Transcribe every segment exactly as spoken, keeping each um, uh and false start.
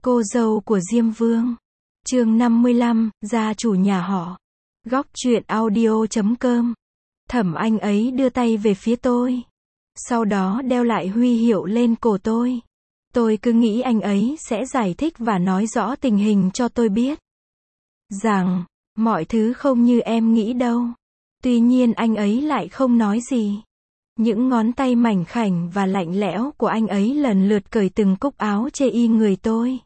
Cô dâu của Diêm Vương. Chương năm mươi lăm, gia chủ nhà họ. Góc truyện audio chấm com. Thẩm Anh ấy đưa tay về phía tôi. Sau đó đeo lại huy hiệu lên cổ tôi. Tôi cứ nghĩ anh ấy sẽ giải thích và nói rõ tình hình cho tôi biết. Rằng, mọi thứ không như em nghĩ đâu. Tuy nhiên anh ấy lại không nói gì. Những ngón tay mảnh khảnh và lạnh lẽo của anh ấy lần lượt cởi từng cúc áo chê y người tôi.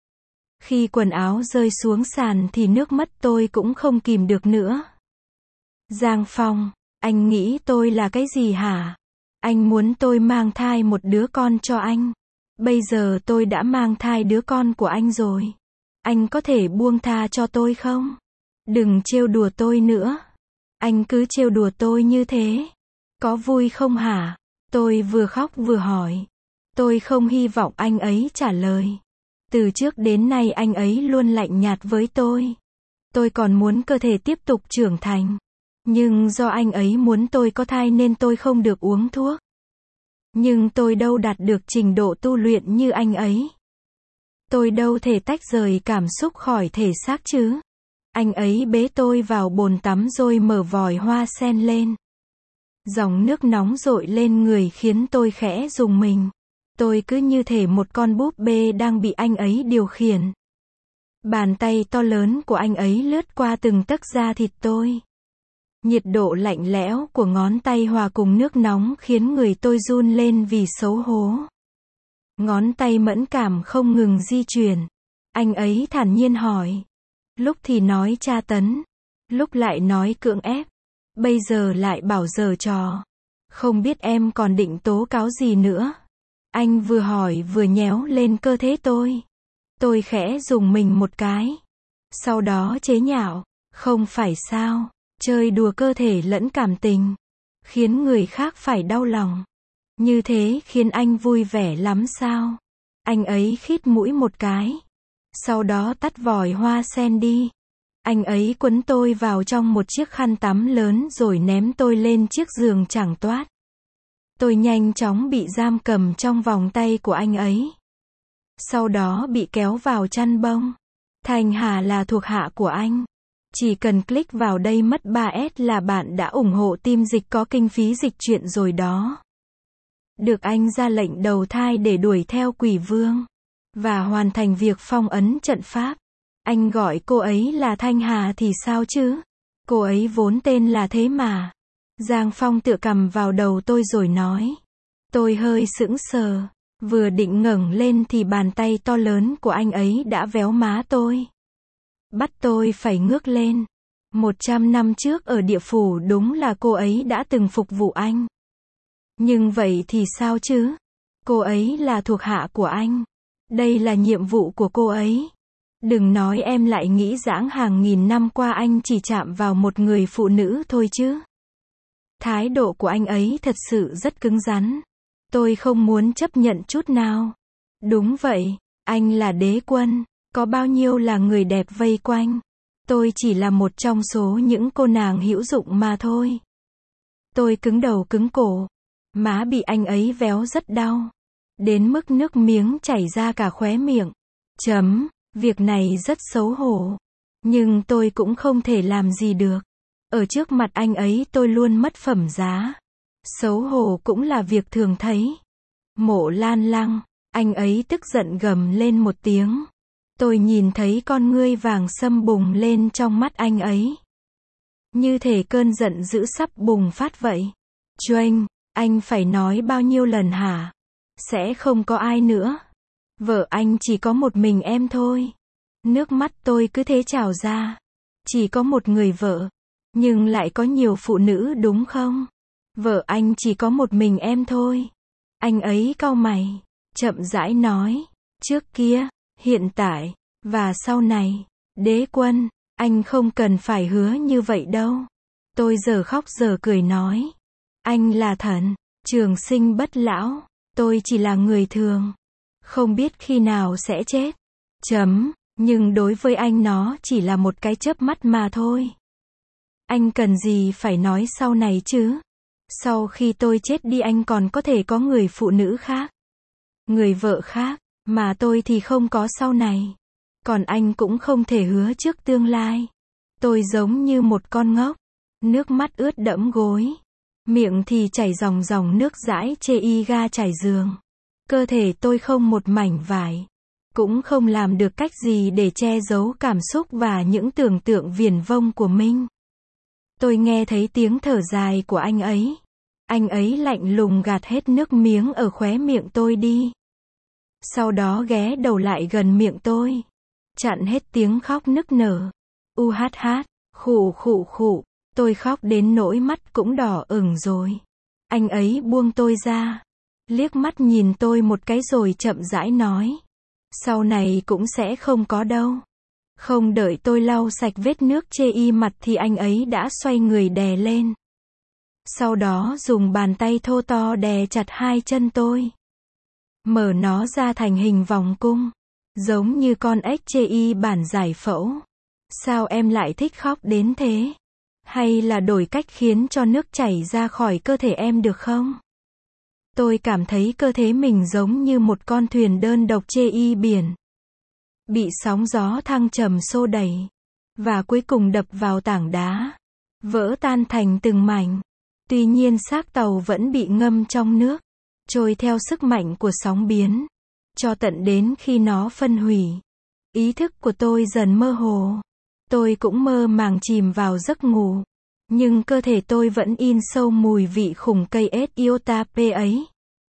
Khi quần áo rơi xuống sàn thì nước mắt tôi cũng không kìm được nữa. Giang Phong, anh nghĩ tôi là cái gì hả? Anh muốn tôi mang thai một đứa con cho anh. Bây giờ tôi đã mang thai đứa con của anh rồi. Anh có thể buông tha cho tôi không? Đừng trêu đùa tôi nữa. Anh cứ trêu đùa tôi như thế. Có vui không hả? Tôi vừa khóc vừa hỏi. Tôi không hy vọng anh ấy trả lời. Từ trước đến nay anh ấy luôn lạnh nhạt với tôi. Tôi còn muốn cơ thể tiếp tục trưởng thành. Nhưng do anh ấy muốn tôi có thai nên tôi không được uống thuốc. Nhưng tôi đâu đạt được trình độ tu luyện như anh ấy. Tôi đâu thể tách rời cảm xúc khỏi thể xác chứ. Anh ấy bế tôi vào bồn tắm rồi mở vòi hoa sen lên. Dòng nước nóng dội lên người khiến tôi khẽ rùng mình. Tôi cứ như thể một con búp bê đang bị anh ấy điều khiển. Bàn tay to lớn của anh ấy lướt qua từng tấc da thịt tôi. Nhiệt độ lạnh lẽo của ngón tay hòa cùng nước nóng khiến người tôi run lên vì xấu hổ. Ngón tay mẫn cảm không ngừng di chuyển. Anh ấy thản nhiên hỏi. Lúc thì nói tra tấn. Lúc lại nói cưỡng ép. Bây giờ lại bảo giở trò. Không biết em còn định tố cáo gì nữa. Anh vừa hỏi vừa nhéo lên cơ thể tôi. Tôi khẽ rùng mình một cái. Sau đó chế nhạo. Không phải sao. Chơi đùa cơ thể lẫn cảm tình. Khiến người khác phải đau lòng. Như thế khiến anh vui vẻ lắm sao? Anh ấy khít mũi một cái. Sau đó tắt vòi hoa sen đi. Anh ấy quấn tôi vào trong một chiếc khăn tắm lớn rồi ném tôi lên chiếc giường chẳng toát. Tôi nhanh chóng bị giam cầm trong vòng tay của anh ấy. Sau đó bị kéo vào chăn bông. Thanh Hà là thuộc hạ của anh. Chỉ cần click vào đây mất ba S là bạn đã ủng hộ team dịch có kinh phí dịch truyện rồi đó. Được anh ra lệnh đầu thai để đuổi theo quỷ vương. Và hoàn thành việc phong ấn trận pháp. Anh gọi cô ấy là Thanh Hà thì sao chứ? Cô ấy vốn tên là thế mà. Giang Phong tựa cằm vào đầu tôi rồi nói. Tôi hơi sững sờ. Vừa định ngẩng lên thì bàn tay to lớn của anh ấy đã véo má tôi. Bắt tôi phải ngước lên. Một trăm năm trước ở địa phủ đúng là cô ấy đã từng phục vụ anh. Nhưng vậy thì sao chứ? Cô ấy là thuộc hạ của anh. Đây là nhiệm vụ của cô ấy. Đừng nói em lại nghĩ dãng hàng nghìn năm qua anh chỉ chạm vào một người phụ nữ thôi chứ. Thái độ của anh ấy thật sự rất cứng rắn. Tôi không muốn chấp nhận chút nào. Đúng vậy, anh là đế quân. Có bao nhiêu là người đẹp vây quanh. Tôi chỉ là một trong số những cô nàng hữu dụng mà thôi. Tôi cứng đầu cứng cổ. Má bị anh ấy véo rất đau. Đến mức nước miếng chảy ra cả khóe miệng. Chấm, việc này rất xấu hổ. Nhưng tôi cũng không thể làm gì được. Ở trước mặt anh ấy tôi luôn mất phẩm giá. Xấu hổ cũng là việc thường thấy. Mộ Lan Lăng, anh ấy tức giận gầm lên một tiếng. Tôi nhìn thấy con ngươi vàng sâm bùng lên trong mắt anh ấy. Như thể cơn giận dữ sắp bùng phát vậy. Choanh, anh phải nói bao nhiêu lần hả? Sẽ không có ai nữa. Vợ anh chỉ có một mình em thôi. Nước mắt tôi cứ thế trào ra. Chỉ có một người vợ. Nhưng lại có nhiều phụ nữ đúng không? Vợ anh chỉ có một mình em thôi. Anh ấy cau mày. Chậm rãi nói. Trước kia, hiện tại, và sau này. Đế quân, anh không cần phải hứa như vậy đâu. Tôi giờ khóc giờ cười nói. Anh là thần, trường sinh bất lão. Tôi chỉ là người thường. Không biết khi nào sẽ chết. Chấm, nhưng đối với anh nó chỉ là một cái chớp mắt mà thôi. Anh cần gì phải nói sau này chứ? Sau khi tôi chết đi anh còn có thể có người phụ nữ khác. Người vợ khác. Mà tôi thì không có sau này. Còn anh cũng không thể hứa trước tương lai. Tôi giống như một con ngốc. Nước mắt ướt đẫm gối. Miệng thì chảy ròng ròng nước dãi chê y ga trải giường. Cơ thể tôi không một mảnh vải. Cũng không làm được cách gì để che giấu cảm xúc và những tưởng tượng viển vông của mình. Tôi nghe thấy tiếng thở dài của anh ấy. Anh ấy lạnh lùng gạt hết nước miếng ở khóe miệng tôi đi. Sau đó ghé đầu lại gần miệng tôi. Chặn hết tiếng khóc nức nở. U hát hát, khụ khụ khụ. Tôi khóc đến nỗi mắt cũng đỏ ửng rồi. Anh ấy buông tôi ra. Liếc mắt nhìn tôi một cái rồi chậm rãi nói. Sau này cũng sẽ không có đâu. Không đợi tôi lau sạch vết nước chê y mặt thì anh ấy đã xoay người đè lên. Sau đó dùng bàn tay thô to đè chặt hai chân tôi. Mở nó ra thành hình vòng cung. Giống như con ếch chê y bản giải phẫu. Sao em lại thích khóc đến thế? Hay là đổi cách khiến cho nước chảy ra khỏi cơ thể em được không? Tôi cảm thấy cơ thể mình giống như một con thuyền đơn độc chê y biển. Bị sóng gió thăng trầm xô đẩy. Và cuối cùng đập vào tảng đá. Vỡ tan thành từng mảnh. Tuy nhiên xác tàu vẫn bị ngâm trong nước. Trôi theo sức mạnh của sóng biến. Cho tận đến khi nó phân hủy. Ý thức của tôi dần mơ hồ. Tôi cũng mơ màng chìm vào giấc ngủ. Nhưng cơ thể tôi vẫn in sâu mùi vị khủng cây ết iota p ấy.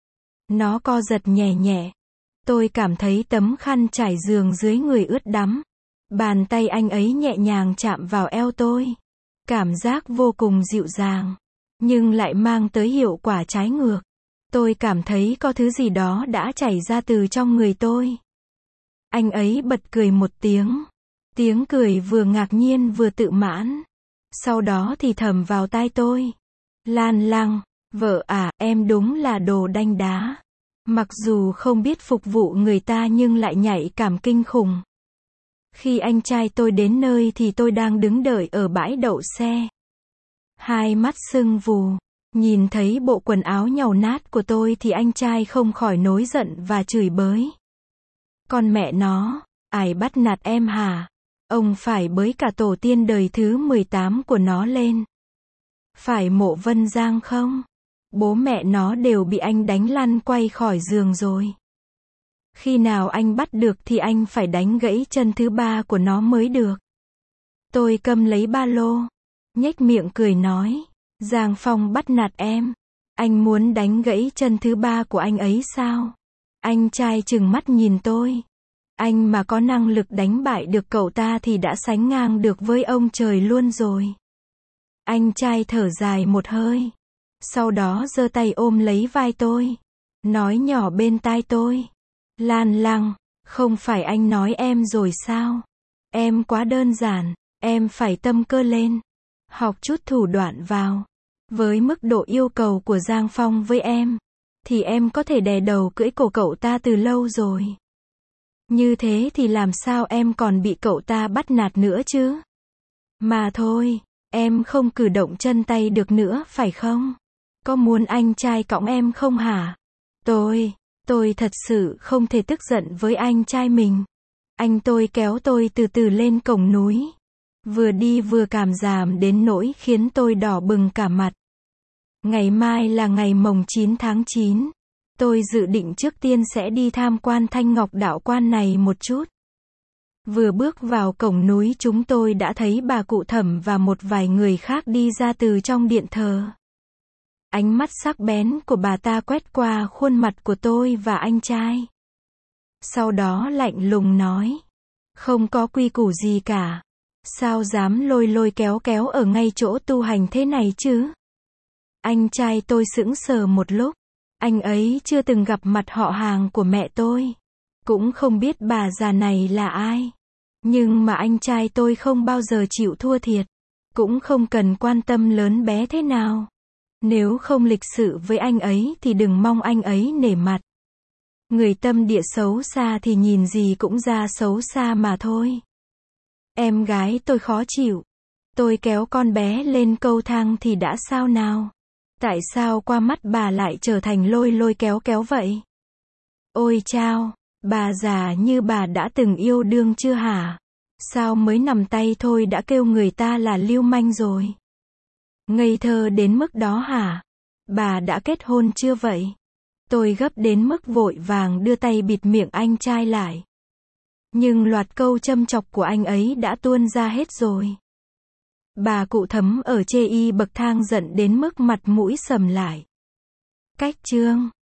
Nó co giật nhẹ nhẹ. Tôi cảm thấy tấm khăn trải giường dưới người ướt đẫm. Bàn tay anh ấy nhẹ nhàng chạm vào eo tôi. Cảm giác vô cùng dịu dàng. Nhưng lại mang tới hiệu quả trái ngược. Tôi cảm thấy có thứ gì đó đã chảy ra từ trong người tôi. Anh ấy bật cười một tiếng. Tiếng cười vừa ngạc nhiên vừa tự mãn. Sau đó thì thầm vào tai tôi. Lan Lăng, vợ à, em đúng là đồ đanh đá. Mặc dù không biết phục vụ người ta nhưng lại nhạy cảm kinh khủng. Khi anh trai tôi đến nơi thì tôi đang đứng đợi ở bãi đậu xe. Hai mắt sưng vù. Nhìn thấy bộ quần áo nhàu nát của tôi thì anh trai không khỏi nổi giận và chửi bới. Con mẹ nó, ai bắt nạt em hả? Ông phải bới cả tổ tiên đời thứ mười tám của nó lên. Phải Mộ Vân Giang không? Bố mẹ nó đều bị anh đánh lăn quay khỏi giường rồi. Khi nào anh bắt được thì anh phải đánh gãy chân thứ ba của nó mới được. Tôi cầm lấy ba lô. Nhếch miệng cười nói. Giang Phong bắt nạt em. Anh muốn đánh gãy chân thứ ba của anh ấy sao? Anh trai trừng mắt nhìn tôi. Anh mà có năng lực đánh bại được cậu ta thì đã sánh ngang được với ông trời luôn rồi. Anh trai thở dài một hơi. Sau đó giơ tay ôm lấy vai tôi. Nói nhỏ bên tai tôi. Lan Lăng, không phải anh nói em rồi sao? Em quá đơn giản, em phải tâm cơ lên. Học chút thủ đoạn vào. Với mức độ yêu cầu của Giang Phong với em, thì em có thể đè đầu cưỡi cổ cậu ta từ lâu rồi. Như thế thì làm sao em còn bị cậu ta bắt nạt nữa chứ? Mà thôi, em không cử động chân tay được nữa phải không? Có muốn anh trai cõng em không hả? Tôi, tôi thật sự không thể tức giận với anh trai mình. Anh tôi kéo tôi từ từ lên cổng núi. Vừa đi vừa cảm giảm đến nỗi khiến tôi đỏ bừng cả mặt. Ngày mai là ngày mồng chín tháng chín. Tôi dự định trước tiên sẽ đi tham quan Thanh Ngọc Đạo Quan này một chút. Vừa bước vào cổng núi chúng tôi đã thấy bà cụ Thẩm và một vài người khác đi ra từ trong điện thờ. Ánh mắt sắc bén của bà ta quét qua khuôn mặt của tôi và anh trai. Sau đó lạnh lùng nói. Không có quy củ gì cả. Sao dám lôi lôi kéo kéo ở ngay chỗ tu hành thế này chứ? Anh trai tôi sững sờ một lúc. Anh ấy chưa từng gặp mặt họ hàng của mẹ tôi. Cũng không biết bà già này là ai. Nhưng mà anh trai tôi không bao giờ chịu thua thiệt. Cũng không cần quan tâm lớn bé thế nào. Nếu không lịch sự với anh ấy thì đừng mong anh ấy nể mặt. Người tâm địa xấu xa thì nhìn gì cũng ra xấu xa mà thôi. Em gái tôi khó chịu. Tôi kéo con bé lên cầu thang thì đã sao nào? Tại sao qua mắt bà lại trở thành lôi lôi kéo kéo vậy? Ôi chao, Bà già như bà đã từng yêu đương chưa hả? Sao mới nằm tay thôi đã kêu người ta là lưu manh rồi? Ngây thơ đến mức đó hả? Bà đã kết hôn chưa vậy? Tôi gấp đến mức vội vàng đưa tay bịt miệng anh trai lại. Nhưng loạt câu châm chọc của anh ấy đã tuôn ra hết rồi. Bà cụ Thấm ở chê y bậc thang giận đến mức mặt mũi sầm lại. Cách chương